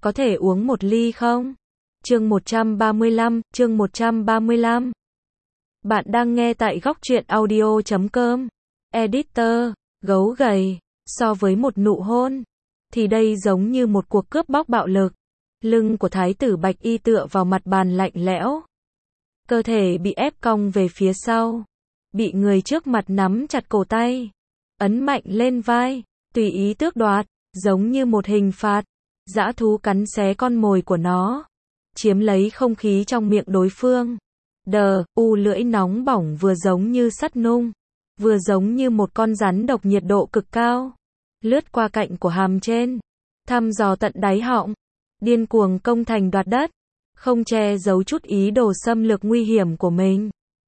có thể uống một ly không? Chương 135. Bạn đang nghe tại góc truyện audio.com. Editor, gấu gầy, so với một nụ hôn, thì đây giống như một cuộc cướp bóc bạo lực. Lưng của thái tử Bạch Y tựa vào mặt bàn lạnh lẽo. Cơ thể bị ép cong về phía sau. Bị người trước mặt nắm chặt cổ tay. Ấn mạnh lên vai, tùy ý tước đoạt, giống như một hình phạt. Dã thú cắn xé con mồi của nó. Chiếm lấy không khí trong miệng đối phương. Lưỡi nóng bỏng vừa giống như sắt nung. Vừa giống như một con rắn độc nhiệt độ cực cao. Lướt qua cạnh của hàm trên. Thăm dò tận đáy họng. Điên cuồng công thành đoạt đất. Không che giấu chút ý đồ xâm lược nguy hiểm của mình.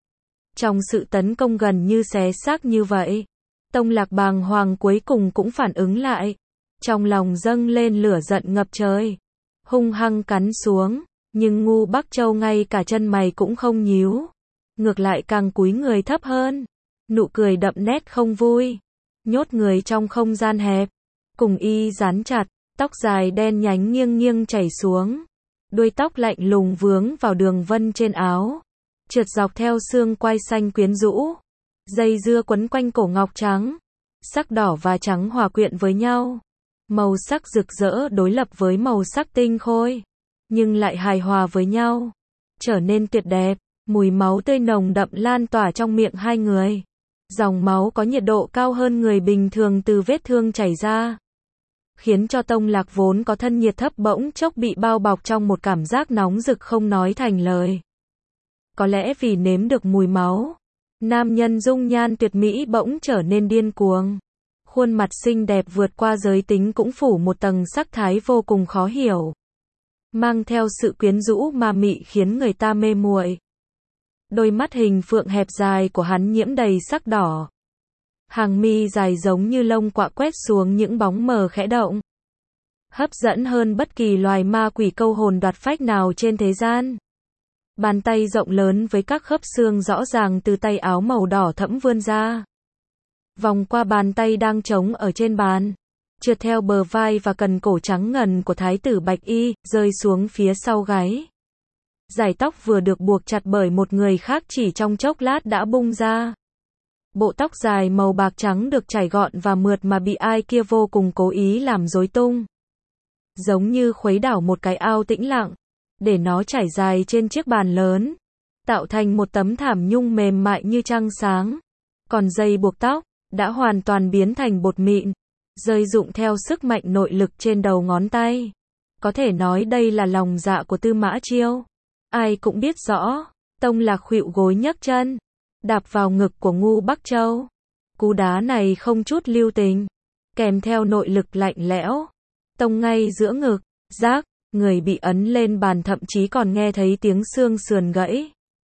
Trong sự tấn công gần như xé xác như vậy, Tông Lạc bàng hoàng cuối cùng cũng phản ứng lại. Trong lòng dâng lên lửa giận ngập trời. Hung hăng cắn xuống, nhưng Ngu Bắc Châu ngay cả chân mày cũng không nhíu. Ngược lại càng cúi người thấp hơn. Nụ cười đậm nét không vui. Nhốt người trong không gian hẹp. Cùng y dán chặt, tóc dài đen nhánh nghiêng nghiêng chảy xuống. Đuôi tóc lạnh lùng vướng vào đường vân trên áo. Trượt dọc theo xương quai xanh quyến rũ. Dây dưa quấn quanh cổ ngọc trắng. Sắc đỏ và trắng hòa quyện với nhau. Màu sắc rực rỡ đối lập với màu sắc tinh khôi. Nhưng lại hài hòa với nhau. Trở nên tuyệt đẹp. Mùi máu tươi nồng đậm lan tỏa trong miệng hai người. Dòng máu có nhiệt độ cao hơn người bình thường từ vết thương chảy ra. Khiến cho Tông Lạc vốn có thân nhiệt thấp bỗng chốc bị bao bọc trong một cảm giác nóng rực không nói thành lời. Có lẽ vì nếm được mùi máu, nam nhân dung nhan tuyệt mỹ bỗng trở nên điên cuồng. Khuôn mặt xinh đẹp vượt qua giới tính cũng phủ một tầng sắc thái vô cùng khó hiểu. Mang theo sự quyến rũ ma mị khiến người ta mê muội. Đôi mắt hình phượng hẹp dài của hắn nhiễm đầy sắc đỏ. Hàng mi dài giống như lông quạ quét xuống những bóng mờ khẽ động. Hấp dẫn hơn bất kỳ loài ma quỷ câu hồn đoạt phách nào trên thế gian. Bàn tay rộng lớn với các khớp xương rõ ràng từ tay áo màu đỏ thẫm vươn ra. Vòng qua bàn tay đang trống ở trên bàn. Trượt theo bờ vai và cần cổ trắng ngần của thái tử Bạch Y, rơi xuống phía sau gáy. Dải tóc vừa được buộc chặt bởi một người khác chỉ trong chốc lát đã bung ra. Bộ tóc dài màu bạc trắng được chải gọn và mượt mà bị ai kia vô cùng cố ý làm rối tung. Giống như khuấy đảo một cái ao tĩnh lặng, để nó trải dài trên chiếc bàn lớn, tạo thành một tấm thảm nhung mềm mại như trăng sáng. Còn dây buộc tóc, đã hoàn toàn biến thành bột mịn, rơi rụng theo sức mạnh nội lực trên đầu ngón tay. Có thể nói đây là lòng dạ của Tư Mã Chiêu. Ai cũng biết rõ, Tông Lạc khuỵu gối nhấc chân, đạp vào ngực của Ngu Bắc Châu. Cú đá này không chút lưu tình, kèm theo nội lực lạnh lẽo, tông ngay giữa ngực, rác, người bị ấn lên bàn thậm chí còn nghe thấy tiếng xương sườn gãy.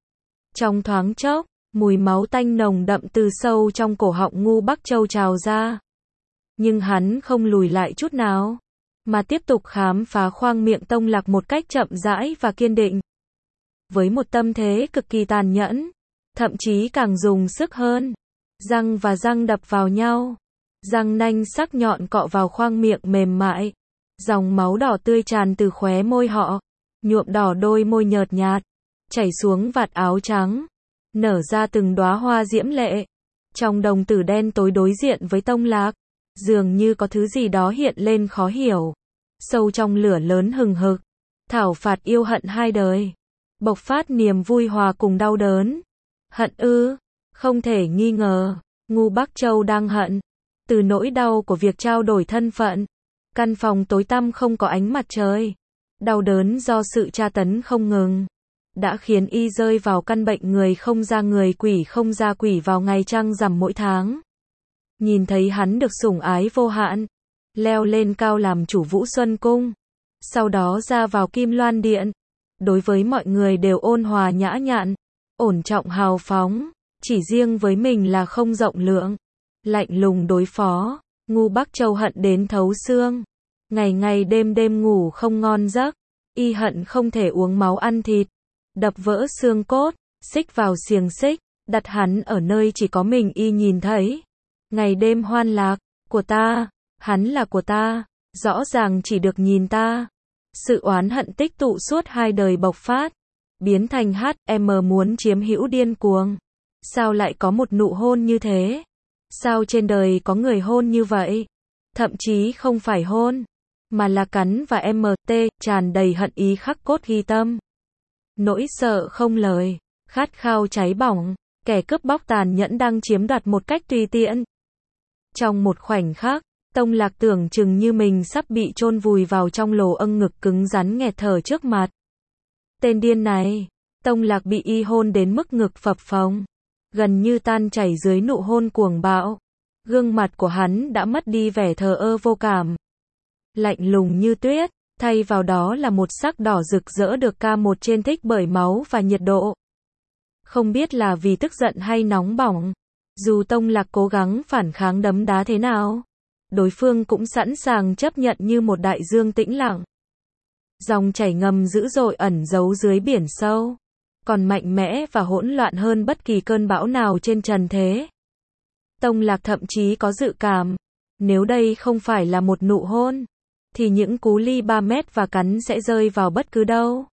Trong thoáng chốc, mùi máu tanh nồng đậm từ sâu trong cổ họng Ngu Bắc Châu trào ra. Nhưng hắn không lùi lại chút nào, mà tiếp tục khám phá khoang miệng Tông Lạc một cách chậm rãi và kiên định. Với một tâm thế cực kỳ tàn nhẫn, thậm chí càng dùng sức hơn. Răng và răng đập vào nhau. Răng nanh sắc nhọn cọ vào khoang miệng mềm mại. Dòng máu đỏ tươi tràn từ khóe môi họ, nhuộm đỏ đôi môi nhợt nhạt, chảy xuống vạt áo trắng, nở ra từng đóa hoa diễm lệ. Trong đồng tử đen tối đối diện với Tông Lạc, dường như có thứ gì đó hiện lên khó hiểu. Sâu trong lửa lớn hừng hực, thảo phạt yêu hận hai đời. Bộc phát niềm vui hòa cùng đau đớn. Hận ư? Không thể nghi ngờ, Ngu Bắc Châu đang hận. Từ nỗi đau của việc trao đổi thân phận, căn phòng tối tăm không có ánh mặt trời, đau đớn do sự tra tấn không ngừng, đã khiến y rơi vào căn bệnh người không ra người quỷ không ra quỷ vào ngày trăng rằm mỗi tháng. Nhìn thấy hắn được sủng ái vô hạn, leo lên cao làm chủ Vũ Xuân Cung, sau đó ra vào Kim Loan Điện, đối với mọi người đều ôn hòa nhã nhặn, ổn trọng hào phóng, chỉ riêng với mình là không rộng lượng, lạnh lùng đối phó. Ngu Bắc Châu hận đến thấu xương, ngày ngày đêm đêm ngủ không ngon giấc, y hận không thể uống máu ăn thịt, đập vỡ xương cốt, xích vào xiềng xích, đặt hắn ở nơi chỉ có mình y nhìn thấy. Ngày đêm hoan lạc, của ta, hắn là của ta, rõ ràng chỉ được nhìn ta, Sự oán hận tích tụ suốt 2 đời bộc phát, biến thành HM muốn chiếm hữu điên cuồng. Sao lại có một nụ hôn như thế? Sao trên đời có người hôn như vậy? Thậm chí không phải hôn, mà là cắn và MT, tràn đầy hận ý khắc cốt ghi tâm. Nỗi sợ không lời, khát khao cháy bỏng, kẻ cướp bóc tàn nhẫn đang chiếm đoạt một cách tùy tiện. Trong một khoảnh khắc, Tông Lạc tưởng chừng như mình sắp bị chôn vùi vào trong lồ âng ngực cứng rắn nghẹt thở trước mặt. Tên điên này, Tông Lạc bị y hôn đến mức ngực phập phồng, gần như tan chảy dưới nụ hôn cuồng bạo. Gương mặt của hắn đã mất đi vẻ thờ ơ vô cảm, lạnh lùng như tuyết, thay vào đó là một sắc đỏ rực rỡ được K1 trên thích bởi máu và nhiệt độ. Không biết là vì tức giận hay nóng bỏng, dù Tông Lạc cố gắng phản kháng đấm đá thế nào, đối phương cũng sẵn sàng chấp nhận như một đại dương tĩnh lặng. Dòng chảy ngầm dữ dội ẩn giấu dưới biển sâu, còn mạnh mẽ và hỗn loạn hơn bất kỳ cơn bão nào trên trần thế. Tông Lạc thậm chí có dự cảm, nếu đây không phải là một nụ hôn, thì những cú ly 3 mét và cắn sẽ rơi vào bất cứ đâu.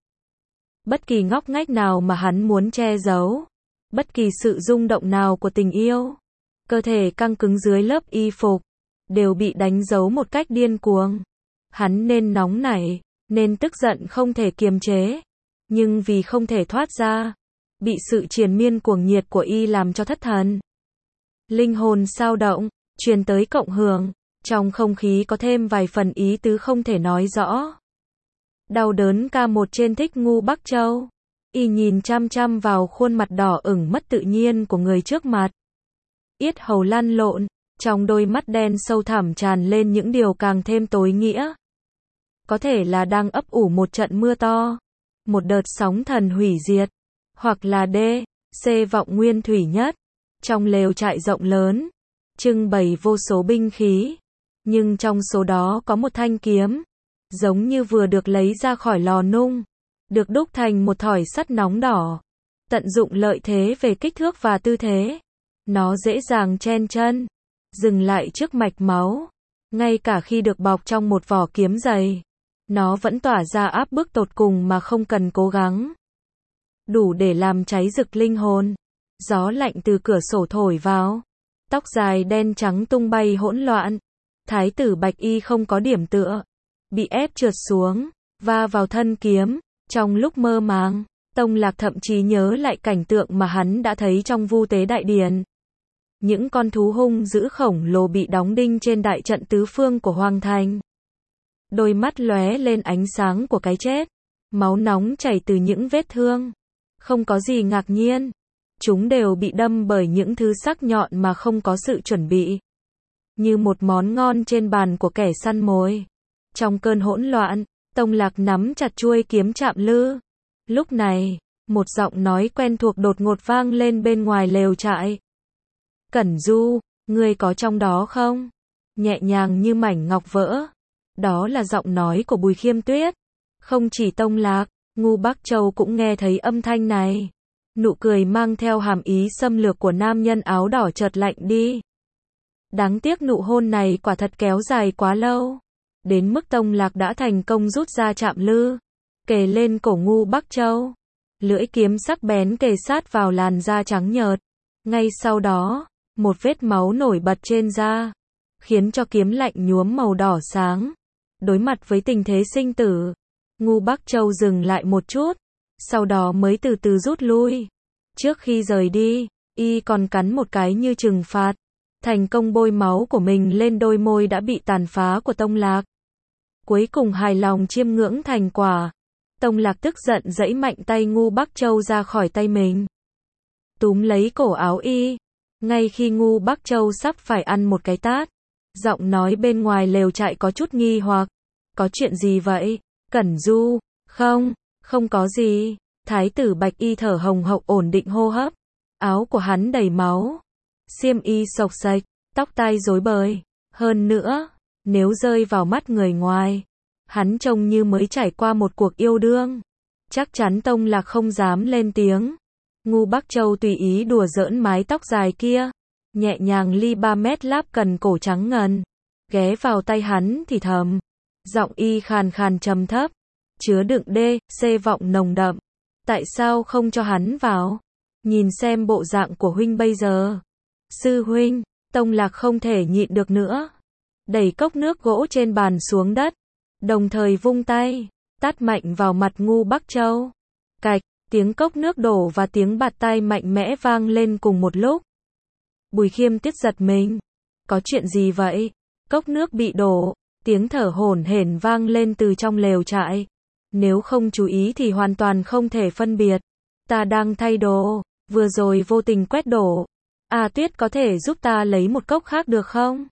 Bất kỳ ngóc ngách nào mà hắn muốn che giấu, bất kỳ sự rung động nào của tình yêu, cơ thể căng cứng dưới lớp y phục, đều bị đánh dấu một cách điên cuồng. Hắn nên nóng nảy, nên tức giận không thể kiềm chế, nhưng vì không thể thoát ra, bị sự triền miên cuồng nhiệt của y làm cho thất thần. Linh hồn xao động, truyền tới cộng hưởng, trong không khí có thêm vài phần ý tứ không thể nói rõ. Đau đớn K1 trên thích Ngu Bắc Châu. Y nhìn chăm chăm vào khuôn mặt đỏ ửng mất tự nhiên của người trước mặt. Yết hầu lăn lộn, trong đôi mắt đen sâu thẳm tràn lên những điều càng thêm tối nghĩa. Có thể là đang ấp ủ một trận mưa to, một đợt sóng thần hủy diệt, hoặc là C vọng nguyên thủy nhất. Trong lều trại rộng lớn, trưng bày vô số binh khí, nhưng trong số đó có một thanh kiếm, giống như vừa được lấy ra khỏi lò nung, được đúc thành một thỏi sắt nóng đỏ. Tận dụng lợi thế về kích thước và tư thế, nó dễ dàng chen chân, dừng lại trước mạch máu. Ngay cả khi được bọc trong một vỏ kiếm dày, nó vẫn tỏa ra áp bức tột cùng mà không cần cố gắng. Đủ để làm cháy rực linh hồn. Gió lạnh từ cửa sổ thổi vào, tóc dài đen trắng tung bay hỗn loạn. Thái tử Bạch Y không có điểm tựa, bị ép trượt xuống, va vào thân kiếm. Trong lúc mơ màng, Tông Lạc thậm chí nhớ lại cảnh tượng mà hắn đã thấy trong Vu Tế Đại Điển. Những con thú hung dữ khổng lồ bị đóng đinh trên đại trận tứ phương của Hoàng Thành. Đôi mắt lóe lên ánh sáng của cái chết, máu nóng chảy từ những vết thương. Không có gì ngạc nhiên, chúng đều bị đâm bởi những thứ sắc nhọn mà không có sự chuẩn bị. Như một món ngon trên bàn của kẻ săn mồi. Trong cơn hỗn loạn, Tông Lạc nắm chặt chuôi kiếm chạm lư. Lúc này, một giọng nói quen thuộc đột ngột vang lên bên ngoài lều trại. Cẩn Du, ngươi có trong đó không? Nhẹ nhàng như mảnh ngọc vỡ. Đó là giọng nói của Bùi Khiêm Tuyết. Không chỉ Tông Lạc, Ngu Bắc Châu cũng nghe thấy âm thanh này. Nụ cười mang theo hàm ý xâm lược của nam nhân áo đỏ chợt lạnh đi. Đáng tiếc nụ hôn này quả thật kéo dài quá lâu. Đến mức Tông Lạc đã thành công rút ra chạm lư, kề lên cổ Ngu Bắc Châu. Lưỡi kiếm sắc bén kề sát vào làn da trắng nhợt. Ngay sau đó, một vết máu nổi bật trên da, khiến cho kiếm lạnh nhuốm màu đỏ sáng. Đối mặt với tình thế sinh tử, Ngu Bắc Châu dừng lại một chút, sau đó mới từ từ rút lui. Trước khi rời đi, y còn cắn một cái như trừng phạt, thành công bôi máu của mình lên đôi môi đã bị tàn phá của Tông Lạc. Cuối cùng hài lòng chiêm ngưỡng thành quả, Tông Lạc tức giận giãy mạnh tay Ngu Bắc Châu ra khỏi tay mình, túm lấy cổ áo y. Ngay khi Ngu Bắc Châu sắp phải ăn một cái tát, giọng nói bên ngoài lều trại có chút nghi hoặc. Có chuyện gì vậy, Cẩn Du? Không có gì. Thái tử Bạch Y thở hồng hộc ổn định hô hấp. Áo của hắn đầy máu, xiêm y xộc xệch, tóc tai rối bời. Hơn nữa, nếu rơi vào mắt người ngoài, hắn trông như mới trải qua một cuộc yêu đương. Chắc chắn Tông Lạc không dám lên tiếng. Ngu Bắc Châu tùy ý đùa giỡn mái tóc dài kia, nhẹ nhàng ly 3 mét láp cần cổ trắng ngần, ghé vào tay hắn thì thầm. Giọng y khàn khàn trầm thấp, chứa đựng C vọng nồng đậm. Tại sao không cho hắn vào? Nhìn xem bộ dạng của huynh bây giờ. Sư huynh, Tông Lạc không thể nhịn được nữa. Đẩy cốc nước gỗ trên bàn xuống đất, đồng thời vung tay, tát mạnh vào mặt Ngưu Bắc Châu. Cạch, tiếng cốc nước đổ và tiếng bạt tai mạnh mẽ vang lên cùng một lúc. Bùi Khiêm Tiết giật mình. Có chuyện gì vậy? Cốc nước bị đổ, tiếng thở hổn hển vang lên từ trong lều trại. Nếu không chú ý thì hoàn toàn không thể phân biệt. Ta đang thay đồ, vừa rồi vô tình quét đổ. Tuyết có thể giúp ta lấy một cốc khác được không?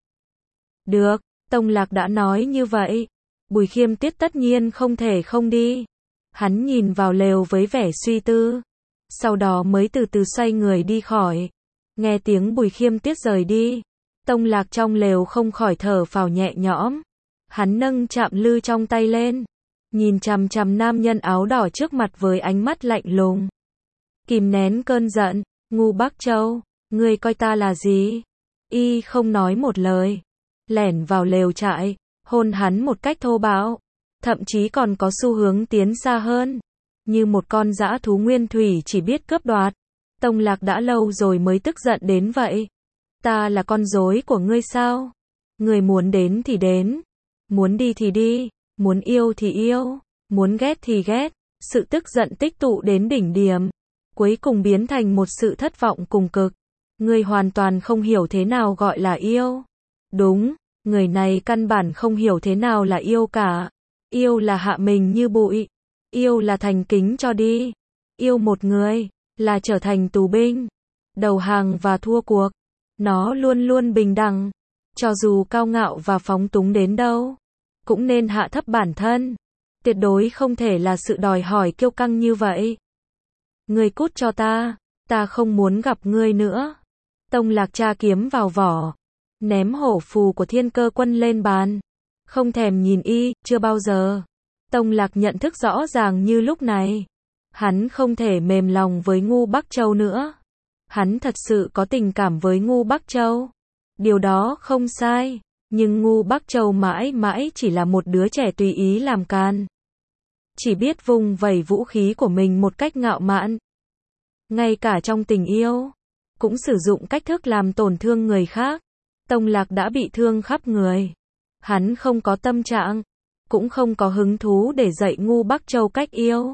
Được, Tông Lạc đã nói như vậy. Bùi Khiêm Tiết tất nhiên không thể không đi. Hắn nhìn vào lều với vẻ suy tư. Sau đó mới từ từ xoay người đi khỏi. Nghe tiếng Bùi Khiêm Tiết rời đi. Tông Lạc trong lều không khỏi thở phào nhẹ nhõm. Hắn nâng chạm lư trong tay lên. Nhìn chằm chằm nam nhân áo đỏ trước mặt với ánh mắt lạnh lùng. Kìm nén cơn giận. Ngưu Bắc Châu, ngươi coi ta là gì? Y không nói một lời. Lẻn vào lều trại, hôn hắn một cách thô bạo. Thậm chí còn có xu hướng tiến xa hơn. Như một con dã thú nguyên thủy chỉ biết cướp đoạt. Tông Lạc đã lâu rồi mới tức giận đến vậy. Ta là con rối của ngươi sao? Ngươi muốn đến thì đến. Muốn đi thì đi. Muốn yêu thì yêu. Muốn ghét thì ghét. Sự tức giận tích tụ đến đỉnh điểm. Cuối cùng biến thành một sự thất vọng cùng cực. Ngươi hoàn toàn không hiểu thế nào gọi là yêu. Đúng, người này căn bản không hiểu thế nào là yêu cả. Yêu là hạ mình như bụi. Yêu là thành kính cho đi. Yêu một người, là trở thành tù binh. Đầu hàng và thua cuộc. Nó luôn luôn bình đẳng. Cho dù cao ngạo và phóng túng đến đâu, cũng nên hạ thấp bản thân. Tuyệt đối không thể là sự đòi hỏi kiêu căng như vậy. Ngươi cút cho ta không muốn gặp ngươi nữa. Tông Lạc tra kiếm vào vỏ, ném hổ phù của Thiên Cơ Quân lên bàn. Không thèm nhìn y, chưa bao giờ. Tông Lạc nhận thức rõ ràng như lúc này. Hắn không thể mềm lòng với Ngưu Bắc Châu nữa. Hắn thật sự có tình cảm với Ngưu Bắc Châu. Điều đó không sai. Nhưng Ngưu Bắc Châu mãi mãi chỉ là một đứa trẻ tùy ý làm càn. Chỉ biết vung vẩy vũ khí của mình một cách ngạo mạn. Ngay cả trong tình yêu, cũng sử dụng cách thức làm tổn thương người khác. Tông Lạc đã bị thương khắp người. Hắn không có tâm trạng, cũng không có hứng thú để dạy Ngưu Bắc Châu cách yêu.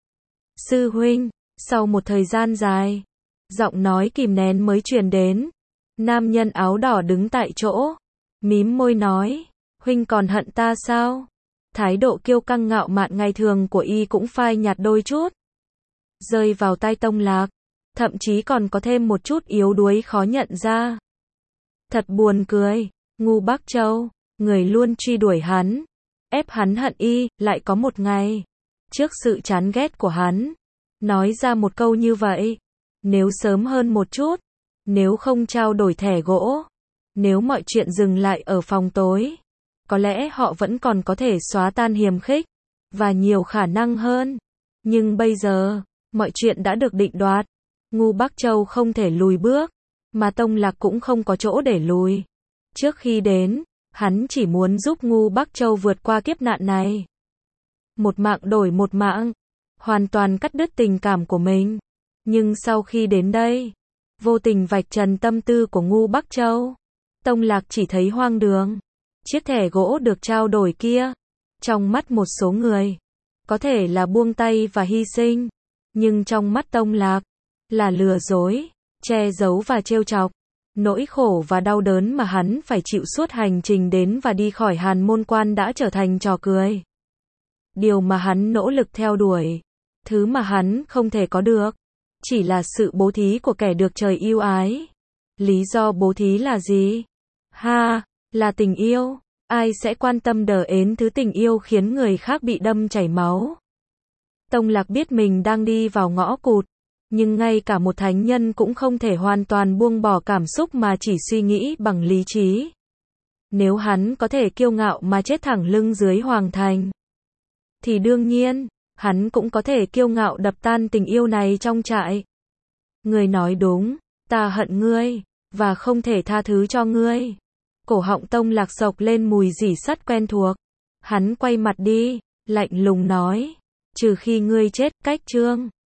Sư huynh, sau một thời gian dài, giọng nói kìm nén mới truyền đến. Nam nhân áo đỏ đứng tại chỗ, mím môi nói, huynh còn hận ta sao? Thái độ kiêu căng ngạo mạn ngày thường của y cũng phai nhạt đôi chút. Rơi vào tai Tông Lạc, thậm chí còn có thêm một chút yếu đuối khó nhận ra. Thật buồn cười, Ngưu Bắc Châu, người luôn truy đuổi hắn, ép hắn hận y, lại có một ngày, trước sự chán ghét của hắn, nói ra một câu như vậy. Nếu sớm hơn một chút, nếu không trao đổi thẻ gỗ, nếu mọi chuyện dừng lại ở phòng tối, có lẽ họ vẫn còn có thể xóa tan hiềm khích, và nhiều khả năng hơn. Nhưng bây giờ, mọi chuyện đã được định đoạt. Ngưu Bắc Châu không thể lùi bước, mà Tông Lạc cũng không có chỗ để lùi. Trước khi đến, hắn chỉ muốn giúp Ngưu Bắc Châu vượt qua kiếp nạn này. Một mạng đổi một mạng, hoàn toàn cắt đứt tình cảm của mình. Nhưng sau khi đến đây, vô tình vạch trần tâm tư của Ngưu Bắc Châu, Tông Lạc chỉ thấy hoang đường. Chiếc thẻ gỗ được trao đổi kia, trong mắt một số người, có thể là buông tay và hy sinh, nhưng trong mắt Tông Lạc, là lừa dối, che giấu và trêu chọc. Nỗi khổ và đau đớn mà hắn phải chịu suốt hành trình đến và đi khỏi Hàn Môn Quan đã trở thành trò cười. Điều mà hắn nỗ lực theo đuổi, thứ mà hắn không thể có được, chỉ là sự bố thí của kẻ được trời yêu ái. Lý do bố thí là gì? Là tình yêu. Ai sẽ quan tâm đến thứ tình yêu khiến người khác bị đâm chảy máu? Tông Lạc biết mình đang đi vào ngõ cụt, nhưng ngay cả một thánh nhân cũng không thể hoàn toàn buông bỏ cảm xúc mà chỉ suy nghĩ bằng lý trí. Nếu hắn có thể kiêu ngạo mà chết thẳng lưng dưới hoàng thành, thì đương nhiên, hắn cũng có thể kiêu ngạo đập tan tình yêu này trong trại. Người nói đúng, ta hận ngươi, và không thể tha thứ cho ngươi. Cổ họng Tông Lạc sộc lên mùi rỉ sắt quen thuộc. Hắn quay mặt đi, lạnh lùng nói. Trừ khi ngươi chết, cách chương.